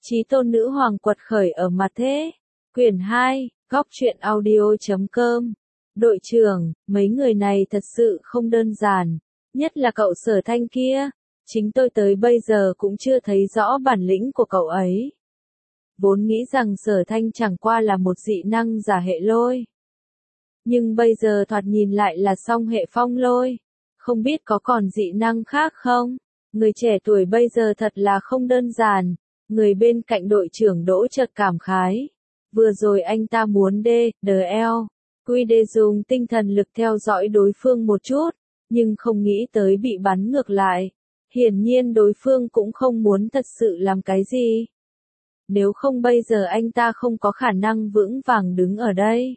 Chí tôn nữ hoàng quật khởi ở mặt thế. Quyển 2, góc truyện audio.com. Đội trưởng, mấy người này thật sự không đơn giản, nhất là cậu Sở Thanh kia. Chính tôi tới bây giờ cũng chưa thấy rõ bản lĩnh của cậu ấy. Vốn nghĩ rằng Sở Thanh chẳng qua là một dị năng giả hệ lôi. Nhưng bây giờ thoạt nhìn lại là song hệ phong lôi. Không biết có còn dị năng khác không? Người trẻ tuổi bây giờ thật là không đơn giản. Người bên cạnh đội trưởng Đỗ chợt cảm khái. Vừa rồi anh ta muốn quy đê dùng tinh thần lực theo dõi đối phương một chút, nhưng không nghĩ tới bị bắn ngược lại. Hiển nhiên đối phương cũng không muốn thật sự làm cái gì. Nếu không bây giờ anh ta không có khả năng vững vàng đứng ở đây,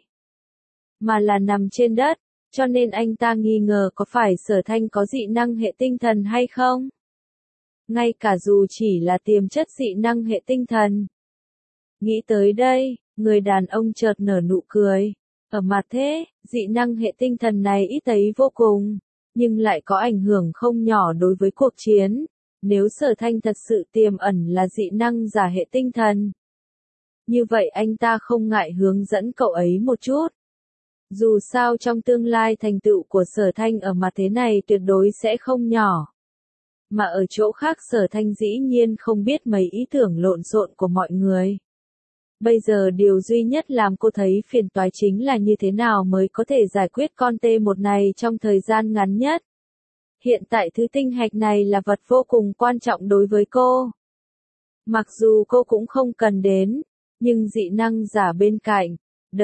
mà là nằm trên đất, cho nên anh ta nghi ngờ có phải Sở Thanh có dị năng hệ tinh thần hay không. Ngay cả dù chỉ là tiềm chất dị năng hệ tinh thần. Nghĩ tới đây, người đàn ông chợt nở nụ cười. Ở mặt thế, dị năng hệ tinh thần này ít thấy vô cùng, nhưng lại có ảnh hưởng không nhỏ đối với cuộc chiến. Nếu Sở Thanh thật sự tiềm ẩn là dị năng giả hệ tinh thần, như vậy anh ta không ngại hướng dẫn cậu ấy một chút. Dù sao trong tương lai thành tựu của Sở Thanh ở mặt thế này tuyệt đối sẽ không nhỏ. Mà ở chỗ khác Sở Thanh dĩ nhiên không biết mấy ý tưởng lộn xộn của mọi người. Bây giờ điều duy nhất làm cô thấy phiền toái chính là như thế nào mới có thể giải quyết con T1 này trong thời gian ngắn nhất. Hiện tại thứ tinh hạch này là vật vô cùng quan trọng đối với cô. Mặc dù cô cũng không cần đến, nhưng dị năng giả bên cạnh,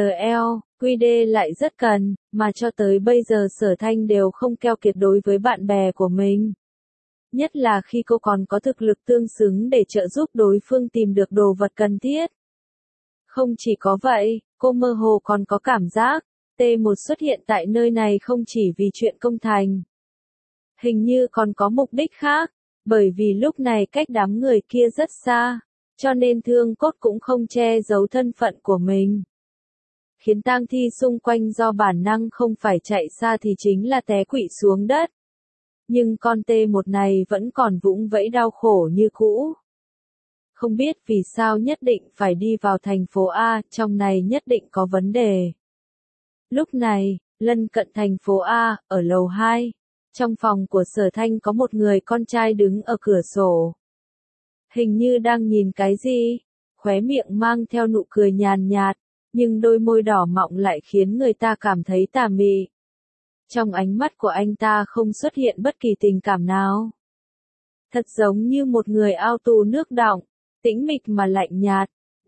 quy đê lại rất cần, mà cho tới bây giờ Sở Thanh đều không keo kiệt đối với bạn bè của mình. Nhất là khi cô còn có thực lực tương xứng để trợ giúp đối phương tìm được đồ vật cần thiết. Không chỉ có vậy, cô mơ hồ còn có cảm giác, T1 xuất hiện tại nơi này không chỉ vì chuyện công thành. Hình như còn có mục đích khác, bởi vì lúc này cách đám người kia rất xa, cho nên Thương Cốt cũng không che giấu thân phận của mình. Khiến tang thi xung quanh do bản năng không phải chạy xa thì chính là té quỵ xuống đất. Nhưng con T1 này vẫn còn vũng vẫy đau khổ như cũ. Không biết vì sao nhất định phải đi vào thành phố A, trong này nhất định có vấn đề. Lúc này, lân cận thành phố A, ở lầu 2, trong phòng của Sở Thanh có một người con trai đứng ở cửa sổ. Hình như đang nhìn cái gì, khóe miệng mang theo nụ cười nhàn nhạt, nhưng đôi môi đỏ mọng lại khiến người ta cảm thấy tà mị. Trong ánh mắt của anh ta không xuất hiện bất kỳ tình cảm nào. Thật giống như một người ao tù nước đọng, tĩnh mịch mà lạnh nhạt.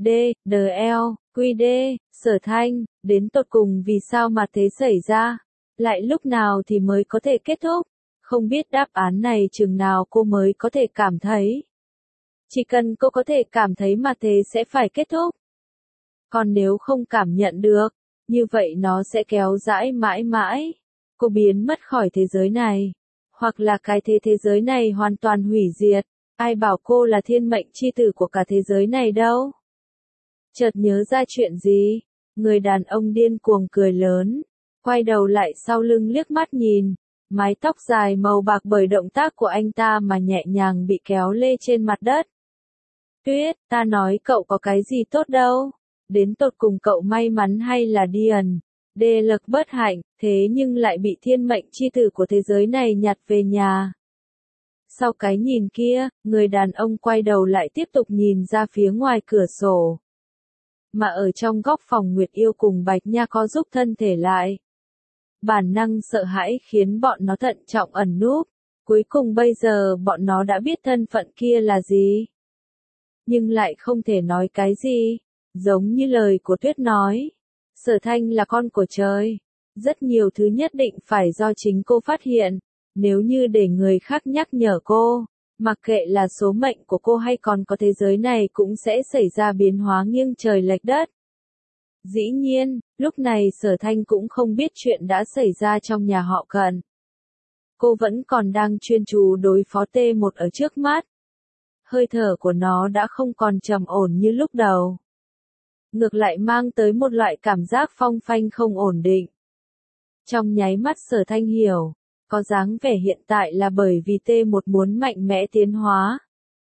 quy đê, Sở Thanh, đến tột cùng vì sao mà thế xảy ra? Lại lúc nào thì mới có thể kết thúc? Không biết đáp án này chừng nào cô mới có thể cảm thấy. Chỉ cần cô có thể cảm thấy mà thế sẽ phải kết thúc. Còn nếu không cảm nhận được, như vậy nó sẽ kéo dãi mãi mãi. Cô biến mất khỏi thế giới này. Hoặc là cái thế giới này hoàn toàn hủy diệt. Ai bảo cô là thiên mệnh chi tử của cả thế giới này đâu. Chợt nhớ ra chuyện gì, người đàn ông điên cuồng cười lớn, quay đầu lại sau lưng liếc mắt nhìn, mái tóc dài màu bạc bởi động tác của anh ta mà nhẹ nhàng bị kéo lê trên mặt đất. Tuyết, ta nói cậu có cái gì tốt đâu, đến tột cùng cậu may mắn hay là điền, lực bất hạnh, thế nhưng lại bị thiên mệnh chi tử của thế giới này nhặt về nhà. Sau cái nhìn kia, người đàn ông quay đầu lại tiếp tục nhìn ra phía ngoài cửa sổ. Mà ở trong góc phòng Nguyệt Yêu cùng Bạch Nha có giúp thân thể lại. Bản năng sợ hãi khiến bọn nó thận trọng ẩn núp. Cuối cùng bây giờ bọn nó đã biết thân phận kia là gì. Nhưng lại không thể nói cái gì. Giống như lời của Tuyết nói. Sở Thanh là con của trời. Rất nhiều thứ nhất định phải do chính cô phát hiện. Nếu như để người khác nhắc nhở cô, mặc kệ là số mệnh của cô hay còn có thế giới này cũng sẽ xảy ra biến hóa nghiêng trời lệch đất. Dĩ nhiên, lúc này Sở Thanh cũng không biết chuyện đã xảy ra trong nhà họ Cận. Cô vẫn còn đang chuyên chú đối phó T1 ở trước mắt. Hơi thở của nó đã không còn trầm ổn như lúc đầu. Ngược lại mang tới một loại cảm giác phong phanh không ổn định. Trong nháy mắt Sở Thanh hiểu. Có dáng vẻ hiện tại là bởi vì T1 muốn mạnh mẽ tiến hóa.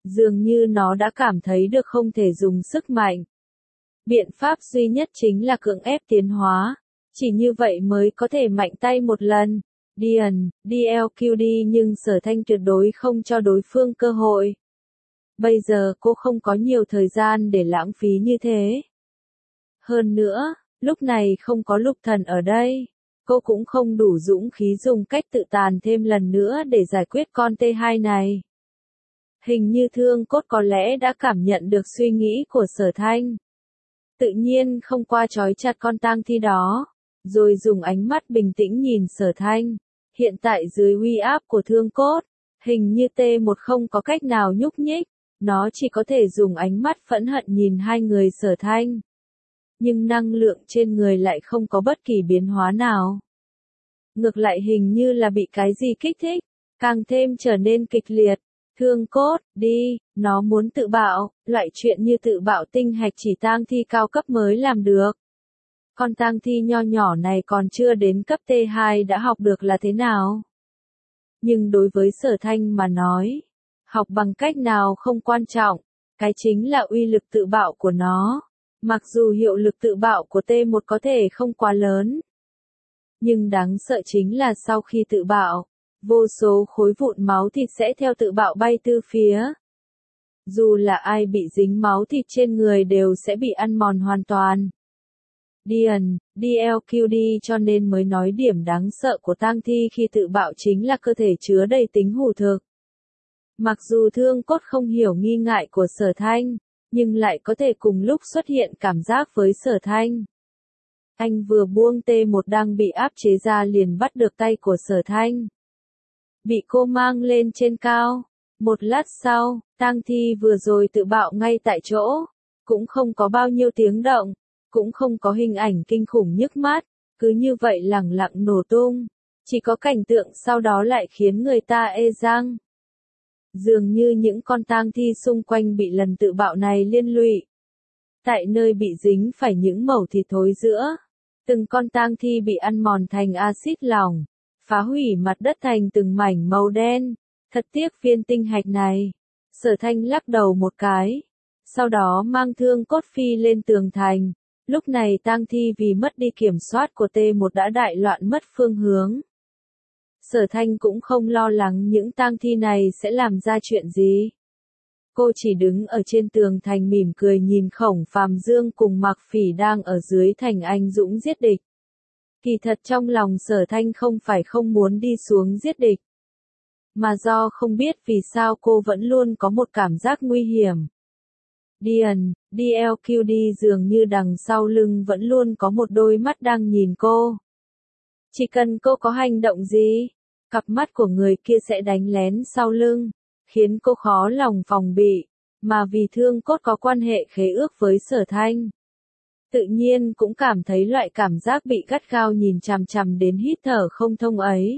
Dường như nó đã cảm thấy được không thể dùng sức mạnh. Biện pháp duy nhất chính là cưỡng ép tiến hóa. Chỉ như vậy mới có thể mạnh tay một lần. Dian, DLQD nhưng Sở Thanh tuyệt đối không cho đối phương cơ hội. Bây giờ cô không có nhiều thời gian để lãng phí như thế. Hơn nữa, lúc này không có Lục Thần ở đây. Cô cũng không đủ dũng khí dùng cách tự tàn thêm lần nữa để giải quyết con T2 này. Hình như Thương Cốt có lẽ đã cảm nhận được suy nghĩ của Sở Thanh. Tự nhiên không qua trói chặt con tang thi đó, rồi dùng ánh mắt bình tĩnh nhìn Sở Thanh. Hiện tại dưới uy áp của Thương Cốt, hình như T1 không có cách nào nhúc nhích, nó chỉ có thể dùng ánh mắt phẫn hận nhìn hai người Sở Thanh. Nhưng năng lượng trên người lại không có bất kỳ biến hóa nào. Ngược lại hình như là bị cái gì kích thích, càng thêm trở nên kịch liệt. Thương Cốt, đi, nó muốn tự bạo, loại chuyện như tự bạo tinh hạch chỉ tang thi cao cấp mới làm được. Con tang thi nho nhỏ này còn chưa đến cấp T2 đã học được là thế nào? Nhưng đối với Sở Thanh mà nói, học bằng cách nào không quan trọng, cái chính là uy lực tự bạo của nó. Mặc dù hiệu lực tự bạo của T1 có thể không quá lớn, nhưng đáng sợ chính là sau khi tự bạo, vô số khối vụn máu thịt sẽ theo tự bạo bay từ phía. Dù là ai bị dính máu thịt trên người đều sẽ bị ăn mòn hoàn toàn. Dian, DLQD cho nên mới nói điểm đáng sợ của tang thi khi tự bạo chính là cơ thể chứa đầy tính hủ thực. Mặc dù Thương Cốt không hiểu nghi ngại của Sở Thanh, nhưng lại có thể cùng lúc xuất hiện cảm giác với Sở Thanh. Anh vừa buông T1 đang bị áp chế ra liền bắt được tay của Sở Thanh. Bị cô mang lên trên cao. Một lát sau, tang thi vừa rồi tự bạo ngay tại chỗ. Cũng không có bao nhiêu tiếng động. Cũng không có hình ảnh kinh khủng nhức mắt. Cứ như vậy lẳng lặng nổ tung. Chỉ có cảnh tượng sau đó lại khiến người ta ê răng. Dường như những con tang thi xung quanh bị lần tự bạo này liên lụy. Tại nơi bị dính phải những mẩu thịt thối giữa. Từng con tang thi bị ăn mòn thành axit lỏng, phá hủy mặt đất thành từng mảnh màu đen. Thật tiếc viên tinh hạch này. Sở Thanh lắc đầu một cái. Sau đó mang Thương Cốt phi lên tường thành. Lúc này tang thi vì mất đi kiểm soát của T1 đã đại loạn mất phương hướng. Sở Thanh cũng không lo lắng những tang thi này sẽ làm ra chuyện gì. Cô chỉ đứng ở trên tường thành mỉm cười nhìn Khổng Phàm Dương cùng Mạc Phỉ đang ở dưới thành anh dũng giết địch. Kỳ thật trong lòng Sở Thanh không phải không muốn đi xuống giết địch, mà do không biết vì sao cô vẫn luôn có một cảm giác nguy hiểm. Dian, DLQD dường như đằng sau lưng vẫn luôn có một đôi mắt đang nhìn cô. Chỉ cần cô có hành động gì, cặp mắt của người kia sẽ đánh lén sau lưng, khiến cô khó lòng phòng bị, mà vì Thương Cốt có quan hệ khế ước với Sở Thanh. Tự nhiên cũng cảm thấy loại cảm giác bị gắt gao nhìn chằm chằm đến hít thở không thông ấy.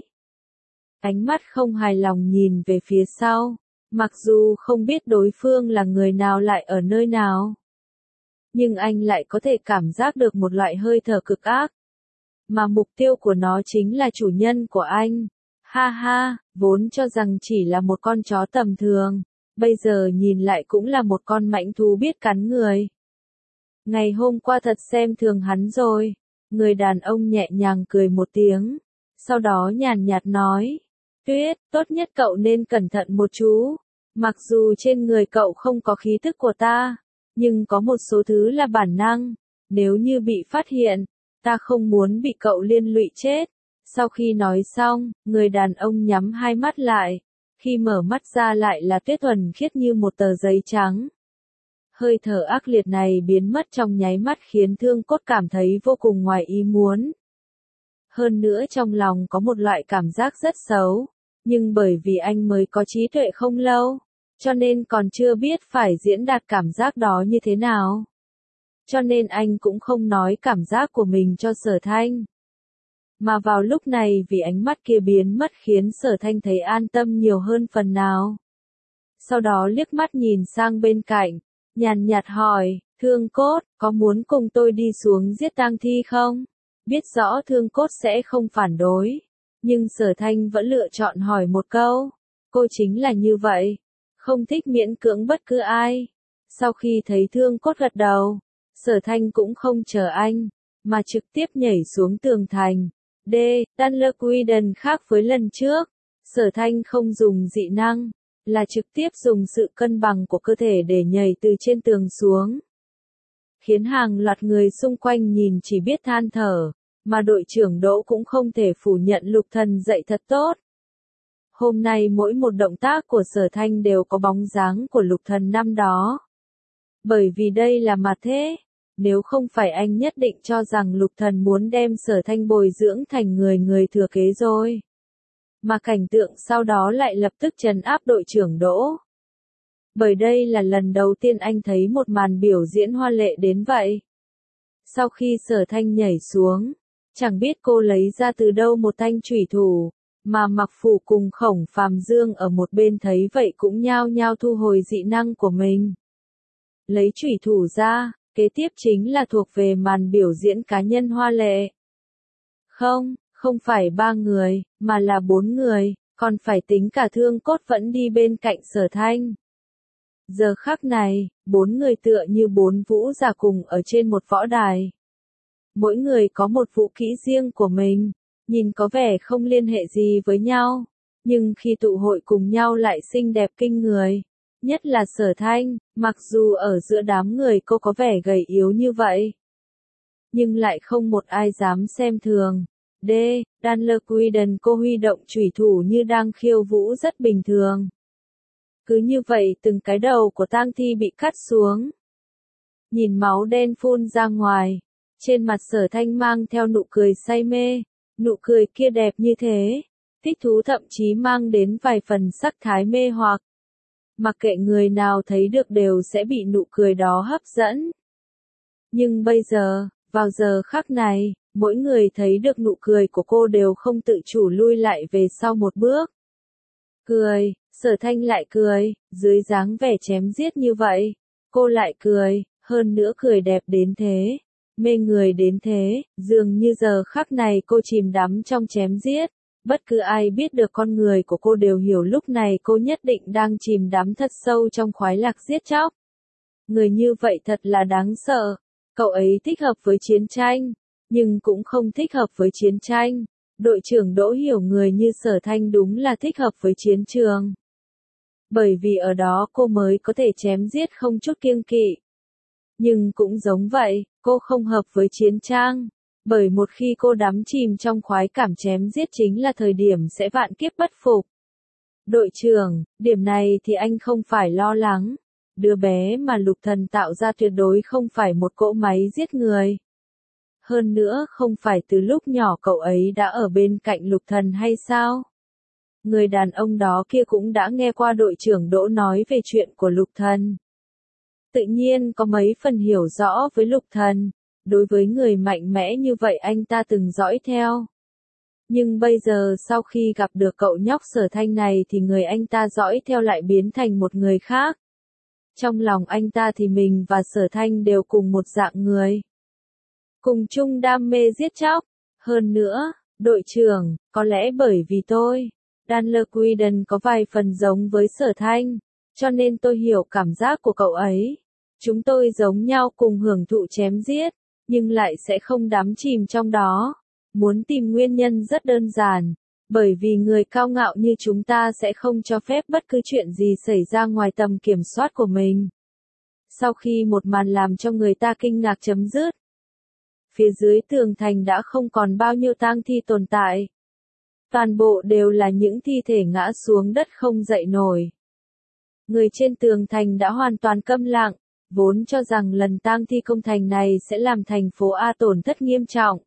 Ánh mắt không hài lòng nhìn về phía sau, mặc dù không biết đối phương là người nào lại ở nơi nào. Nhưng anh lại có thể cảm giác được một loại hơi thở cực ác. Mà mục tiêu của nó chính là chủ nhân của anh. Ha ha, vốn cho rằng chỉ là một con chó tầm thường, bây giờ nhìn lại cũng là một con mãnh thú biết cắn người. Ngày hôm qua thật xem thường hắn rồi. Người đàn ông nhẹ nhàng cười một tiếng, sau đó nhàn nhạt nói, Tuyết, tốt nhất cậu nên cẩn thận một chú. Mặc dù trên người cậu không có khí tức của ta, nhưng có một số thứ là bản năng. Nếu như bị phát hiện, ta không muốn bị cậu liên lụy chết. Sau khi nói xong, người đàn ông nhắm hai mắt lại. Khi mở mắt ra lại là Tuyết thuần khiết như một tờ giấy trắng. Hơi thở ác liệt này biến mất trong nháy mắt khiến Thương Cốt cảm thấy vô cùng ngoài ý muốn. Hơn nữa trong lòng có một loại cảm giác rất xấu. Nhưng bởi vì anh mới có trí tuệ không lâu, cho nên còn chưa biết phải diễn đạt cảm giác đó như thế nào. Cho nên anh cũng không nói cảm giác của mình cho Sở Thanh. Mà vào lúc này vì ánh mắt kia biến mất khiến Sở Thanh thấy an tâm nhiều hơn phần nào. Sau đó liếc mắt nhìn sang bên cạnh, nhàn nhạt hỏi, Thương Cốt, có muốn cùng tôi đi xuống giết tang thi không? Biết rõ Thương Cốt sẽ không phản đối. Nhưng Sở Thanh vẫn lựa chọn hỏi một câu. Cô chính là như vậy. không thích miễn cưỡng bất cứ ai. Sau khi thấy Thương Cốt gật đầu, Sở Thanh cũng không chờ anh, mà trực tiếp nhảy xuống tường thành. D. Dunlequiden khác với lần trước, Sở Thanh không dùng dị năng, là trực tiếp dùng sự cân bằng của cơ thể để nhảy từ trên tường xuống. Khiến hàng loạt người xung quanh nhìn chỉ biết than thở, mà đội trưởng Đỗ cũng không thể phủ nhận Lục Thần dạy thật tốt. Hôm nay mỗi một động tác của Sở Thanh đều có bóng dáng của Lục Thần năm đó. Bởi vì đây là mặt thế, nếu không phải anh nhất định cho rằng Lục Thần muốn đem Sở Thanh bồi dưỡng thành người thừa kế rồi. Mà cảnh tượng sau đó lại lập tức trấn áp đội trưởng Đỗ. Bởi đây là lần đầu tiên anh thấy một màn biểu diễn hoa lệ đến vậy. Sau khi Sở Thanh nhảy xuống, chẳng biết cô lấy ra từ đâu một thanh chủy thủ, mà Mặc Phủ cùng Khổng Phàm Dương ở một bên thấy vậy cũng nhao nhao thu hồi dị năng của mình. Lấy chủy thủ ra, kế tiếp chính là thuộc về màn biểu diễn cá nhân hoa lệ. Không phải 3 người, mà là 4 người, còn phải tính cả Thương Cốt vẫn đi bên cạnh Sở Thanh. Giờ khắc này, 4 người tựa như 4 vũ giả cùng ở trên một võ đài. Mỗi người có một vũ kỹ riêng của mình, nhìn có vẻ không liên hệ gì với nhau, nhưng khi tụ hội cùng nhau lại xinh đẹp kinh người. Nhất là Sở Thanh, mặc dù ở giữa đám người cô có vẻ gầy yếu như vậy, nhưng lại không một ai dám xem thường. D. Dunlequiden cô huy động chủy thủ như đang khiêu vũ rất bình thường. Cứ như vậy từng cái đầu của tang thi bị cắt xuống. Nhìn máu đen phun ra ngoài, trên mặt Sở Thanh mang theo nụ cười say mê, nụ cười kia đẹp như thế, thích thú thậm chí mang đến vài phần sắc thái mê hoặc. Mặc kệ người nào thấy được đều sẽ bị nụ cười đó hấp dẫn. Nhưng bây giờ, vào giờ khắc này, mỗi người thấy được nụ cười của cô đều không tự chủ lui lại về sau một bước. Cười, Sở Thanh lại cười, dưới dáng vẻ chém giết như vậy, cô lại cười, hơn nữa cười đẹp đến thế, mê người đến thế, dường như giờ khắc này cô chìm đắm trong chém giết. Bất cứ ai biết được con người của cô đều hiểu lúc này cô nhất định đang chìm đắm thật sâu trong khoái lạc giết chóc. Người như vậy thật là đáng sợ. Cậu ấy thích hợp với chiến tranh, nhưng cũng không thích hợp với chiến tranh. Đội trưởng Đỗ hiểu người như Sở Thanh đúng là thích hợp với chiến trường. Bởi vì ở đó cô mới có thể chém giết không chút kiêng kỵ. Nhưng cũng giống vậy, cô không hợp với chiến trang. Bởi một khi cô đắm chìm trong khoái cảm chém giết chính là thời điểm sẽ vạn kiếp bất phục. Đội trưởng, điểm này thì anh không phải lo lắng. Đứa bé mà Lục Thần tạo ra tuyệt đối không phải một cỗ máy giết người. Hơn nữa không phải từ lúc nhỏ cậu ấy đã ở bên cạnh Lục Thần hay sao? Người đàn ông đó kia cũng đã nghe qua đội trưởng Đỗ nói về chuyện của Lục Thần. Tự nhiên có mấy phần hiểu rõ với Lục Thần. Đối với người mạnh mẽ như vậy anh ta từng dõi theo. Nhưng bây giờ sau khi gặp được cậu nhóc Sở Thanh này thì người anh ta dõi theo lại biến thành một người khác. Trong lòng anh ta thì mình và Sở Thanh đều cùng một dạng người. Cùng chung đam mê giết chóc. Hơn nữa, đội trưởng, có lẽ bởi vì tôi, Dunlequiden có vài phần giống với Sở Thanh, cho nên tôi hiểu cảm giác của cậu ấy. Chúng tôi giống nhau cùng hưởng thụ chém giết, nhưng lại sẽ không đắm chìm trong đó. Muốn tìm nguyên nhân rất đơn giản, bởi vì người cao ngạo như chúng ta sẽ không cho phép bất cứ chuyện gì xảy ra ngoài tầm kiểm soát của mình. Sau khi một màn làm cho người ta kinh ngạc chấm dứt, phía dưới tường thành đã không còn bao nhiêu tang thi tồn tại. Toàn bộ đều là những thi thể ngã xuống đất không dậy nổi. Người trên tường thành đã hoàn toàn câm lặng, vốn cho rằng lần tang thi công thành này sẽ làm thành phố A tổn thất nghiêm trọng.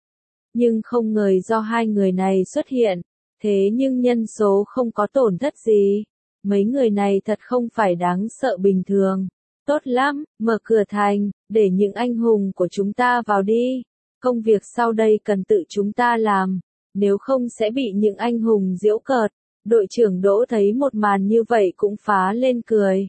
Nhưng không ngờ do hai người này xuất hiện, thế nhưng nhân số không có tổn thất gì. Mấy người này thật không phải đáng sợ bình thường. Tốt lắm, mở cửa thành, để những anh hùng của chúng ta vào đi. Công việc sau đây cần tự chúng ta làm, nếu không sẽ bị những anh hùng giễu cợt. Đội trưởng Đỗ thấy một màn như vậy cũng phá lên cười.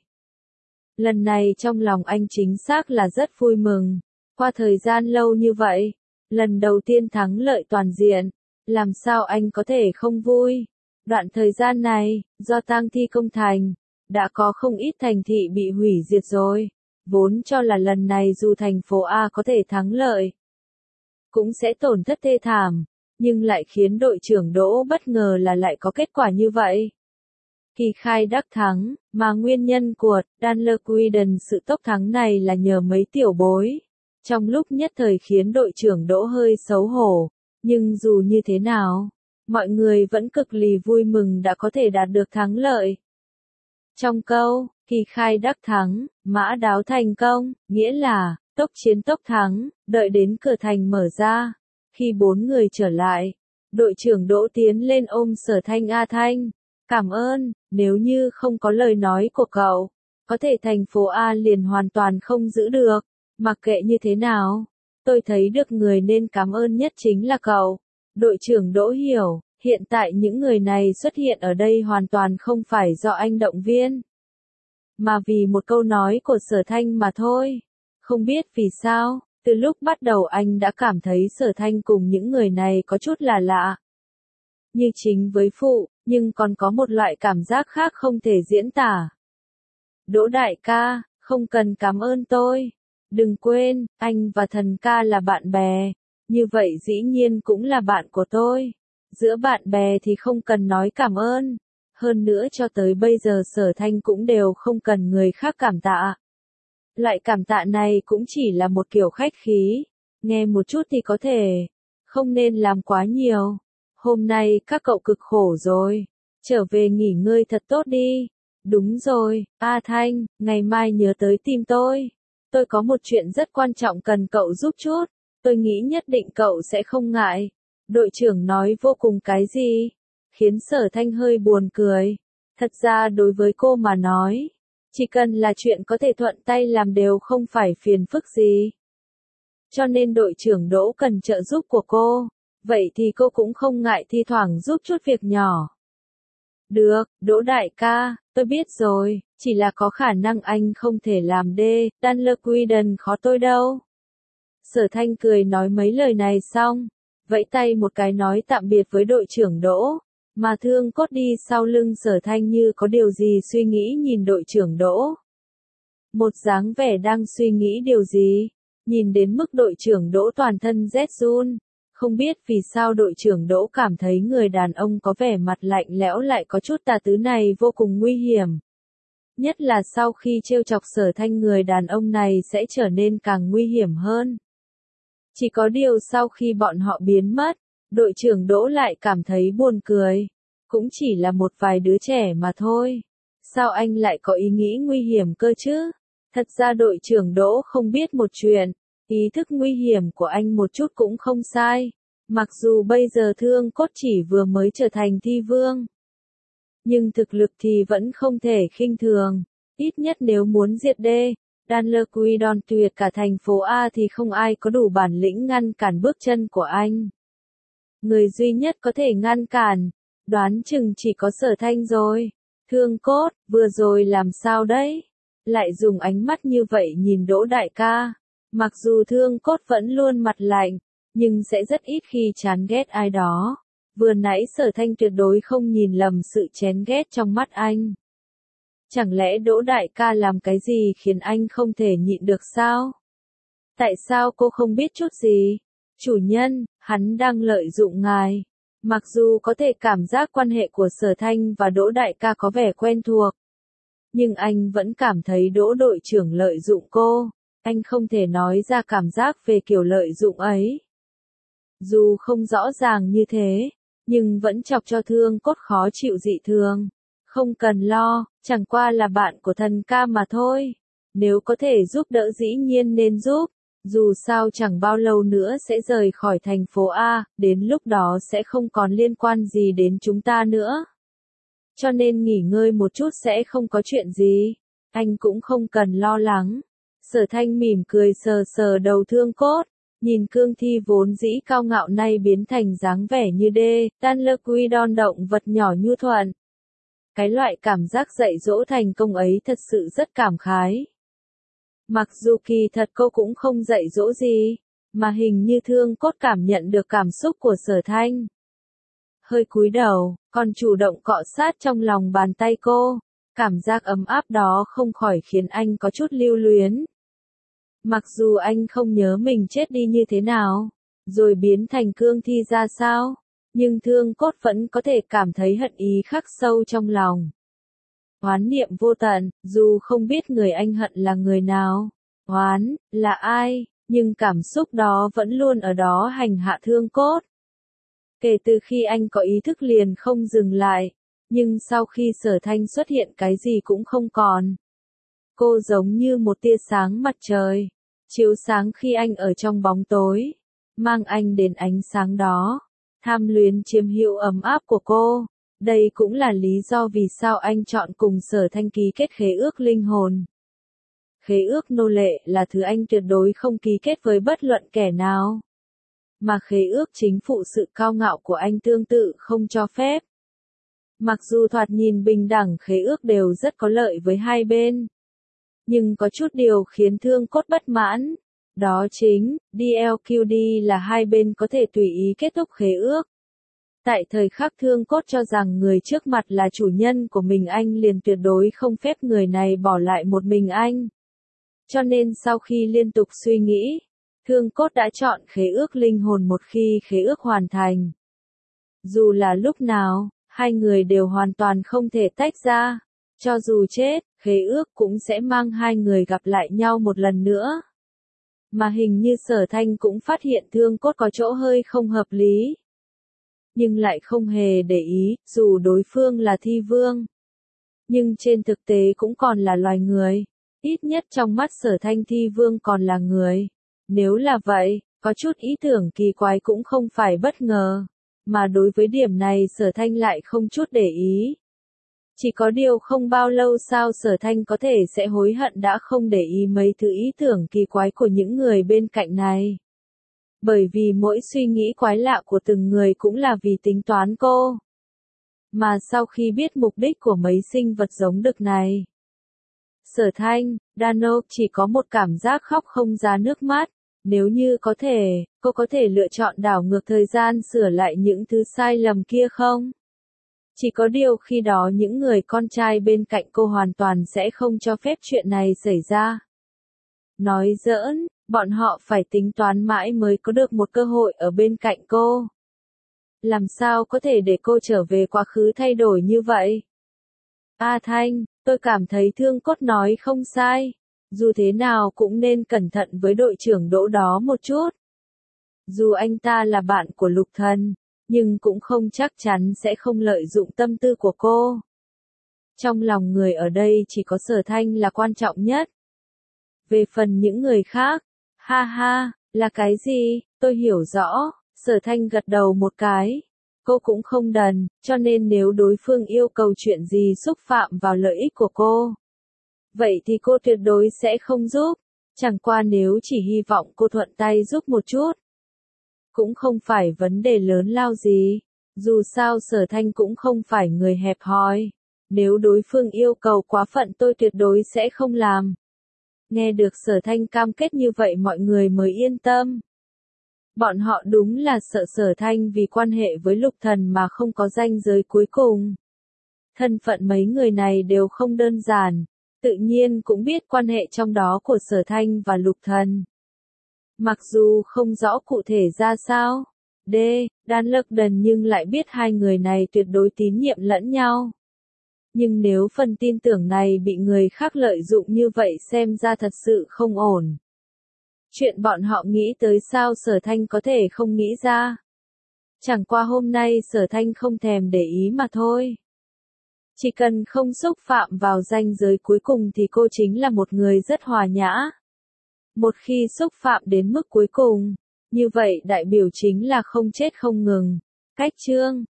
Lần này trong lòng anh chính xác là rất vui mừng. Qua thời gian lâu như vậy, lần đầu tiên thắng lợi toàn diện, làm sao anh có thể không vui. Đoạn thời gian này, do tang thi công thành, đã có không ít thành thị bị hủy diệt rồi. Vốn cho là lần này dù thành phố A có thể thắng lợi, cũng sẽ tổn thất thê thảm, nhưng lại khiến đội trưởng Đỗ bất ngờ là lại có kết quả như vậy. Kỳ khai đắc thắng, mà nguyên nhân của Dunlequiden sự tốc thắng này là nhờ mấy tiểu bối. Trong lúc nhất thời khiến đội trưởng Đỗ hơi xấu hổ, nhưng dù như thế nào, mọi người vẫn cực lì vui mừng đã có thể đạt được thắng lợi. Trong câu, kỳ khai đắc thắng, mã đáo thành công, nghĩa là, tốc chiến tốc thắng, đợi đến cửa thành mở ra. Khi 4 người trở lại, đội trưởng Đỗ tiến lên ôm Sở Thanh A Thanh. Cảm ơn, nếu như không có lời nói của cậu, có thể thành phố A liền hoàn toàn không giữ được. Mặc kệ như thế nào, tôi thấy được người nên cảm ơn nhất chính là cậu. Đội trưởng Đỗ hiểu, hiện tại những người này xuất hiện ở đây hoàn toàn không phải do anh động viên, mà vì một câu nói của Sở Thanh mà thôi. Không biết vì sao, từ lúc bắt đầu anh đã cảm thấy Sở Thanh cùng những người này có chút là lạ. Như chính với phụ, nhưng còn có một loại cảm giác khác không thể diễn tả. Đỗ đại ca, không cần cảm ơn tôi. Đừng quên, anh và Thần ca là bạn bè, như vậy dĩ nhiên cũng là bạn của tôi. Giữa bạn bè thì không cần nói cảm ơn. Hơn nữa cho tới bây giờ Sở Thanh cũng đều không cần người khác cảm tạ. Loại cảm tạ này cũng chỉ là một kiểu khách khí. Nghe một chút thì có thể, không nên làm quá nhiều. Hôm nay các cậu cực khổ rồi, trở về nghỉ ngơi thật tốt đi. Đúng rồi, A Thanh, ngày mai nhớ tới tìm tôi. Tôi có một chuyện rất quan trọng cần cậu giúp chút. Tôi nghĩ nhất định cậu sẽ không ngại. Đội trưởng nói vô cùng cái gì, khiến Sở Thanh hơi buồn cười. Thật ra đối với cô mà nói, chỉ cần là chuyện có thể thuận tay làm đều không phải phiền phức gì. Cho nên đội trưởng Đỗ cần trợ giúp của cô, vậy thì cô cũng không ngại thi thoảng giúp chút việc nhỏ. Được, Đỗ đại ca, tôi biết rồi, chỉ là có khả năng anh không thể làm Dunlequiden khó tôi đâu. Sở Thanh cười nói mấy lời này xong, vẫy tay một cái nói tạm biệt với đội trưởng Đỗ, mà Thương Cốt đi sau lưng Sở Thanh như có điều gì suy nghĩ nhìn đội trưởng Đỗ. Một dáng vẻ đang suy nghĩ điều gì, nhìn đến mức đội trưởng Đỗ toàn thân rét run. Không biết vì sao đội trưởng Đỗ cảm thấy người đàn ông có vẻ mặt lạnh lẽo lại có chút tà tứ này vô cùng nguy hiểm. Nhất là sau khi trêu chọc Sở Thanh người đàn ông này sẽ trở nên càng nguy hiểm hơn. Chỉ có điều sau khi bọn họ biến mất, đội trưởng Đỗ lại cảm thấy buồn cười. Cũng chỉ là một vài đứa trẻ mà thôi. Sao anh lại có ý nghĩ nguy hiểm cơ chứ? Thật ra đội trưởng Đỗ không biết một chuyện. Ý thức nguy hiểm của anh một chút cũng không sai. Mặc dù bây giờ Thương Cốt chỉ vừa mới trở thành thi vương, nhưng thực lực thì vẫn không thể khinh thường. Ít nhất nếu muốn diệt Dunlequidon tuyệt cả thành phố A thì không ai có đủ bản lĩnh ngăn cản bước chân của anh. Người duy nhất có thể ngăn cản, đoán chừng chỉ có Sở Thanh rồi. Thương Cốt, vừa rồi làm sao đấy? Lại dùng ánh mắt như vậy nhìn Đỗ đại ca. Mặc dù Thương Cốt vẫn luôn mặt lạnh, nhưng sẽ rất ít khi chán ghét ai đó. Vừa nãy Sở Thanh tuyệt đối không nhìn lầm sự chán ghét trong mắt anh. Chẳng lẽ Đỗ đại ca làm cái gì khiến anh không thể nhịn được sao? Tại sao cô không biết chút gì? Chủ nhân, hắn đang lợi dụng ngài. Mặc dù có thể cảm giác quan hệ của Sở Thanh và Đỗ đại ca có vẻ quen thuộc, nhưng anh vẫn cảm thấy Đỗ đội trưởng lợi dụng cô. Anh không thể nói ra cảm giác về kiểu lợi dụng ấy. Dù không rõ ràng như thế, nhưng vẫn chọc cho Thương Cốt khó chịu dị thường. Không cần lo, chẳng qua là bạn của Thần ca mà thôi. Nếu có thể giúp đỡ dĩ nhiên nên giúp. Dù sao chẳng bao lâu nữa sẽ rời khỏi thành phố A, đến lúc đó sẽ không còn liên quan gì đến chúng ta nữa. Cho nên nghỉ ngơi một chút sẽ không có chuyện gì. Anh cũng không cần lo lắng. Sở Thanh mỉm cười sờ sờ đầu Thương Cốt, nhìn cương thi vốn dĩ cao ngạo nay biến thành dáng vẻ như Dunlequidon động vật nhỏ nhu thuận. Cái loại cảm giác dạy dỗ thành công ấy thật sự rất cảm khái. Mặc dù kỳ thật cô cũng không dạy dỗ gì, mà hình như Thương Cốt cảm nhận được cảm xúc của Sở Thanh. Hơi cúi đầu, còn chủ động cọ sát trong lòng bàn tay cô. Cảm giác ấm áp đó không khỏi khiến anh có chút lưu luyến. Mặc dù anh không nhớ mình chết đi như thế nào, rồi biến thành cương thi ra sao, nhưng Thương Cốt vẫn có thể cảm thấy hận ý khắc sâu trong lòng. Oán niệm vô tận, dù không biết người anh hận là người nào, oán, là ai, nhưng cảm xúc đó vẫn luôn ở đó hành hạ Thương Cốt. Kể từ khi anh có ý thức liền không dừng lại, nhưng sau khi Sở Thanh xuất hiện cái gì cũng không còn. Cô giống như một tia sáng mặt trời, chiếu sáng khi anh ở trong bóng tối, mang anh đến ánh sáng đó, tham luyến chiếm hữu ấm áp của cô. Đây cũng là lý do vì sao anh chọn cùng Sở Thanh ký kết khế ước linh hồn. Khế ước nô lệ là thứ anh tuyệt đối không ký kết với bất luận kẻ nào. Mà khế ước chính phụ sự cao ngạo của anh tương tự không cho phép. Mặc dù thoạt nhìn bình đẳng khế ước đều rất có lợi với hai bên. Nhưng có chút điều khiến Thương Cốt bất mãn. Đó chính, DLQD là hai bên có thể tùy ý kết thúc khế ước. Tại thời khắc Thương Cốt cho rằng người trước mặt là chủ nhân của mình, anh liền tuyệt đối không phép người này bỏ lại một mình anh. Cho nên sau khi liên tục suy nghĩ, Thương Cốt đã chọn khế ước linh hồn một khi khế ước hoàn thành. Dù là lúc nào, hai người đều hoàn toàn không thể tách ra. Cho dù chết, khế ước cũng sẽ mang hai người gặp lại nhau một lần nữa. Mà hình như Sở Thanh cũng phát hiện Thương Cốt có chỗ hơi không hợp lý. Nhưng lại không hề để ý, dù đối phương là thi vương. Nhưng trên thực tế cũng còn là loài người. Ít nhất trong mắt Sở Thanh thi vương còn là người. Nếu là vậy, có chút ý tưởng kỳ quái cũng không phải bất ngờ. Mà đối với điểm này Sở Thanh lại không chút để ý. Chỉ có điều không bao lâu sau Sở Thanh có thể sẽ hối hận đã không để ý mấy thứ ý tưởng kỳ quái của những người bên cạnh này. Bởi vì mỗi suy nghĩ quái lạ của từng người cũng là vì tính toán cô. Mà sau khi biết mục đích của mấy sinh vật giống đực này, Sở Thanh, Dano chỉ có một cảm giác khóc không ra nước mắt. Nếu như có thể, cô có thể lựa chọn đảo ngược thời gian sửa lại những thứ sai lầm kia không? Chỉ có điều khi đó những người con trai bên cạnh cô hoàn toàn sẽ không cho phép chuyện này xảy ra. Nói giỡn, bọn họ phải tính toán mãi mới có được một cơ hội ở bên cạnh cô. Làm sao có thể để cô trở về quá khứ thay đổi như vậy? A Thanh, tôi cảm thấy Thương Cốt nói không sai. Dù thế nào cũng nên cẩn thận với đội trưởng Đỗ đó một chút. Dù anh ta là bạn của Lục Thần, nhưng cũng không chắc chắn sẽ không lợi dụng tâm tư của cô. Trong lòng người ở đây chỉ có Sở Thanh là quan trọng nhất. Về phần những người khác, ha ha, là cái gì, tôi hiểu rõ. Sở Thanh gật đầu một cái. Cô cũng không đần, cho nên nếu đối phương yêu cầu chuyện gì xúc phạm vào lợi ích của cô, vậy thì cô tuyệt đối sẽ không giúp. Chẳng qua nếu chỉ hy vọng cô thuận tay giúp một chút, cũng không phải vấn đề lớn lao gì. Dù sao Sở Thanh cũng không phải người hẹp hòi. Nếu đối phương yêu cầu quá phận tôi tuyệt đối sẽ không làm. Nghe được Sở Thanh cam kết như vậy mọi người mới yên tâm. Bọn họ đúng là sợ Sở Thanh vì quan hệ với Lục Thần mà không có ranh giới cuối cùng. Thân phận mấy người này đều không đơn giản, tự nhiên cũng biết quan hệ trong đó của Sở Thanh và Lục Thần. Mặc dù không rõ cụ thể ra sao, Đan Lực Đần nhưng lại biết hai người này tuyệt đối tín nhiệm lẫn nhau. Nhưng nếu phần tin tưởng này bị người khác lợi dụng như vậy xem ra thật sự không ổn. Chuyện bọn họ nghĩ tới sao Sở Thanh có thể không nghĩ ra. Chẳng qua hôm nay Sở Thanh không thèm để ý mà thôi. Chỉ cần không xúc phạm vào ranh giới cuối cùng thì cô chính là một người rất hòa nhã. Một khi xúc phạm đến mức cuối cùng, như vậy đại biểu chính là không chết không ngừng. Cách chương